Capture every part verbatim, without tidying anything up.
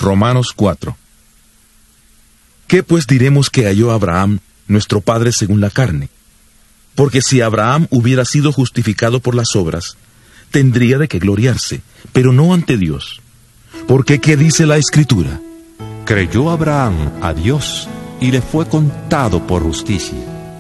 Romanos cuatro. ¿Qué pues diremos que halló Abraham, nuestro padre según la carne? Porque si Abraham hubiera sido justificado por las obras, tendría de qué gloriarse, pero no ante Dios. Porque ¿qué dice la Escritura? Creyó Abraham a Dios y le fue contado por justicia.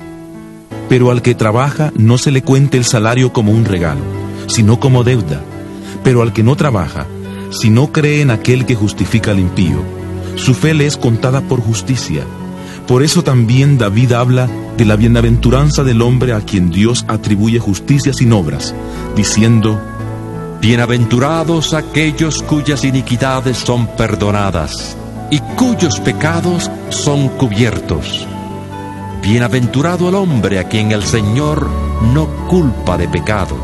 Pero al que trabaja no se le cuente el salario como un regalo, sino como deuda. Pero al que no trabaja, si no cree en aquel que justifica al impío, su fe le es contada por justicia. Por eso también David habla de la bienaventuranza del hombre a quien Dios atribuye justicia sin obras, diciendo: Bienaventurados aquellos cuyas iniquidades son perdonadas y cuyos pecados son cubiertos. Bienaventurado el hombre a quien el Señor no culpa de pecado.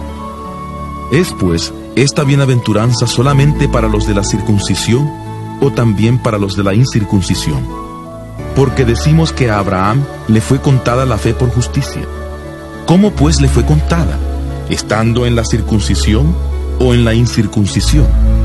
¿Es pues esta bienaventuranza solamente para los de la circuncisión o también para los de la incircuncisión? Porque decimos que a Abraham le fue contada la fe por justicia. ¿Cómo pues le fue contada? ¿Estando en la circuncisión o en la incircuncisión?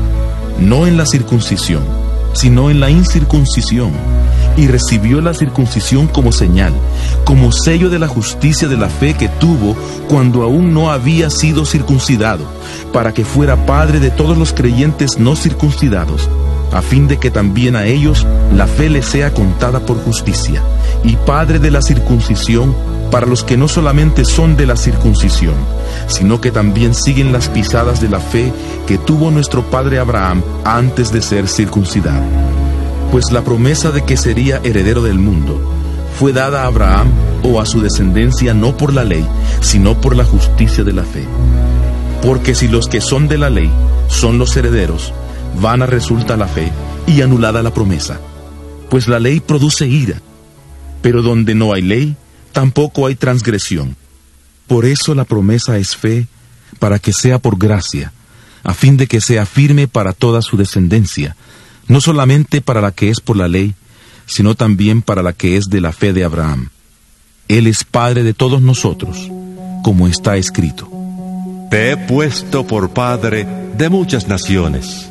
No en la circuncisión, sino en la incircuncisión. Y recibió la circuncisión como señal, como sello de la justicia de la fe que tuvo cuando aún no había sido circuncidado, para que fuera padre de todos los creyentes no circuncidados, a fin de que también a ellos la fe les sea contada por justicia, y padre de la circuncisión para los que no solamente son de la circuncisión, sino que también siguen las pisadas de la fe que tuvo nuestro padre Abraham antes de ser circuncidado. Pues la promesa de que sería heredero del mundo fue dada a Abraham o a su descendencia no por la ley, sino por la justicia de la fe. Porque si los que son de la ley son los herederos, vana resulta la fe y anulada la promesa. Pues la ley produce ira, pero donde no hay ley, tampoco hay transgresión. Por eso la promesa es fe, para que sea por gracia, a fin de que sea firme para toda su descendencia, no solamente para la que es por la ley, sino también para la que es de la fe de Abraham. Él es Padre de todos nosotros, como está escrito: Te he puesto por Padre de muchas naciones.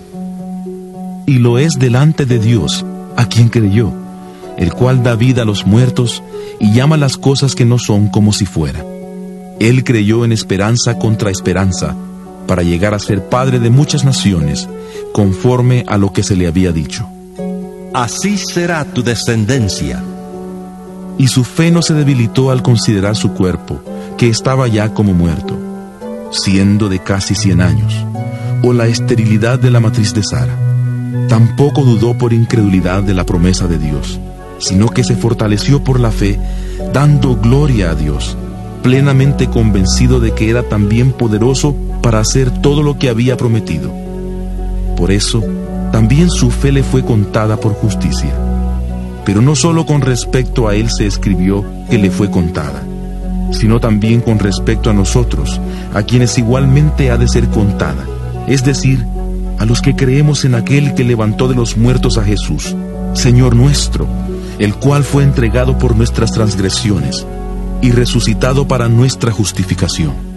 Y lo es delante de Dios, a quien creyó, el cual da vida a los muertos y llama las cosas que no son como si fuera. Él creyó en esperanza contra esperanza, para llegar a ser padre de muchas naciones, conforme a lo que se le había dicho: Así será tu descendencia. Y su fe no se debilitó al considerar su cuerpo, que estaba ya como muerto, siendo de casi cien años, o la esterilidad de la matriz de Sara. Tampoco dudó por incredulidad de la promesa de Dios, sino que se fortaleció por la fe, dando gloria a Dios, plenamente convencido de que era también poderoso para hacer todo lo que había prometido. Por eso, también su fe le fue contada por justicia. Pero no solo con respecto a él se escribió que le fue contada, sino también con respecto a nosotros, a quienes igualmente ha de ser contada, es decir, a los que creemos en aquel que levantó de los muertos a Jesús, Señor nuestro, el cual fue entregado por nuestras transgresiones y resucitado para nuestra justificación.